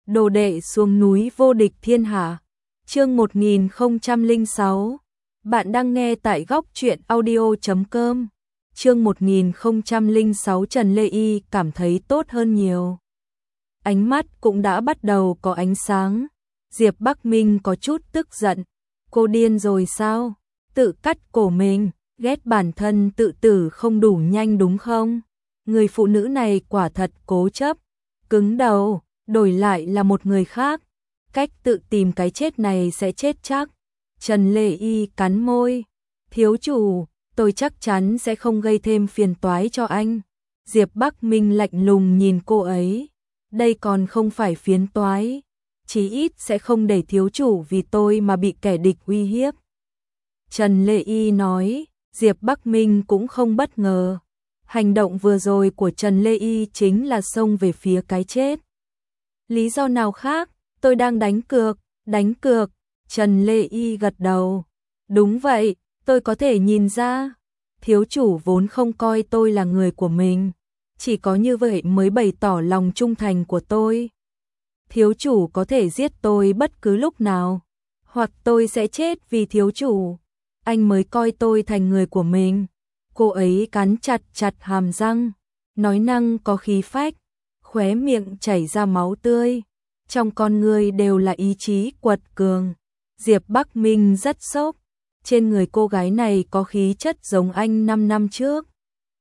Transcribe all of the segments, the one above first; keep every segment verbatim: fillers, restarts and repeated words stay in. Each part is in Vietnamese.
Đồ đệ xuống núi vô địch thiên hạ. Chương một nghìn không trăm lẻ sáu. Bạn đang nghe tại góc truyện audio chấm com. Chương một nghìn không trăm lẻ sáu. Trần Lê Y cảm thấy tốt hơn nhiều. Ánh mắt cũng đã bắt đầu có ánh sáng. Diệp Bắc Minh có chút tức giận. Cô điên rồi sao? Tự cắt cổ mình, ghét bản thân tự tử không đủ nhanh đúng không? Người phụ nữ này quả thật cố chấp, cứng đầu, đổi lại là một người khác. Cách tự tìm cái chết này sẽ chết chắc. Trần Lê Y cắn môi. Thiếu chủ, tôi chắc chắn sẽ không gây thêm phiền toái cho anh. Diệp Bắc Minh lạnh lùng nhìn cô ấy. Đây còn không phải phiền toái. Chí ít sẽ không để thiếu chủ vì tôi mà bị kẻ địch uy hiếp. Trần Lê Y nói. Diệp Bắc Minh cũng không bất ngờ. Hành động vừa rồi của Trần Lê Y chính là xông về phía cái chết. Lý do nào khác? Tôi đang đánh cược, đánh cược. Trần Lê Y gật đầu. Đúng vậy, tôi có thể nhìn ra. Thiếu chủ vốn không coi tôi là người của mình. Chỉ có như vậy mới bày tỏ lòng trung thành của tôi. Thiếu chủ có thể giết tôi bất cứ lúc nào. Hoặc tôi sẽ chết vì thiếu chủ. Anh mới coi tôi thành người của mình. Cô ấy cắn chặt chặt hàm răng. Nói năng có khí phách. Khóe miệng chảy ra máu tươi. Trong con người đều là ý chí quật cường. Diệp Bắc Minh rất sốc. Trên người cô gái này có khí chất giống anh năm năm trước.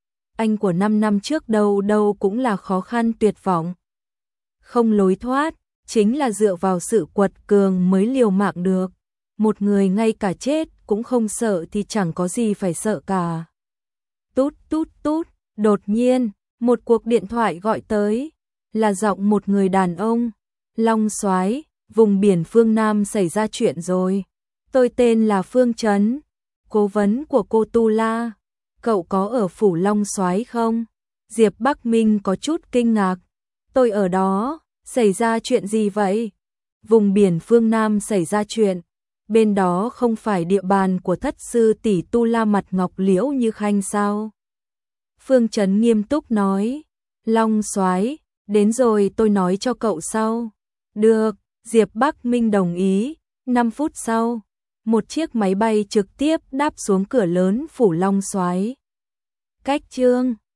Anh của năm năm trước đâu đâu cũng là khó khăn tuyệt vọng. Không lối thoát, chính là dựa vào sự quật cường mới liều mạng được. Một người ngay cả chết cũng không sợ thì chẳng có gì phải sợ cả. Tút tút tút, đột nhiên, một cuộc điện thoại gọi tới. Là giọng một người đàn ông. Long Soái, vùng biển phương Nam xảy ra chuyện rồi. Tôi tên là Phương Trấn, cố vấn của cô Tu La. Cậu có ở phủ Long Soái không? Diệp Bắc Minh có chút kinh ngạc. Tôi ở đó, xảy ra chuyện gì vậy? Vùng biển phương Nam xảy ra chuyện. Bên đó không phải địa bàn của thất sư tỷ Tu La Mặt Ngọc Liễu Như Khanh sao? Phương Trấn nghiêm túc nói. Long Soái, đến rồi tôi nói cho cậu sau. Được, Diệp Bắc Minh đồng ý. năm phút sau, một chiếc máy bay trực tiếp đáp xuống cửa lớn phủ Long Soái. Cách chương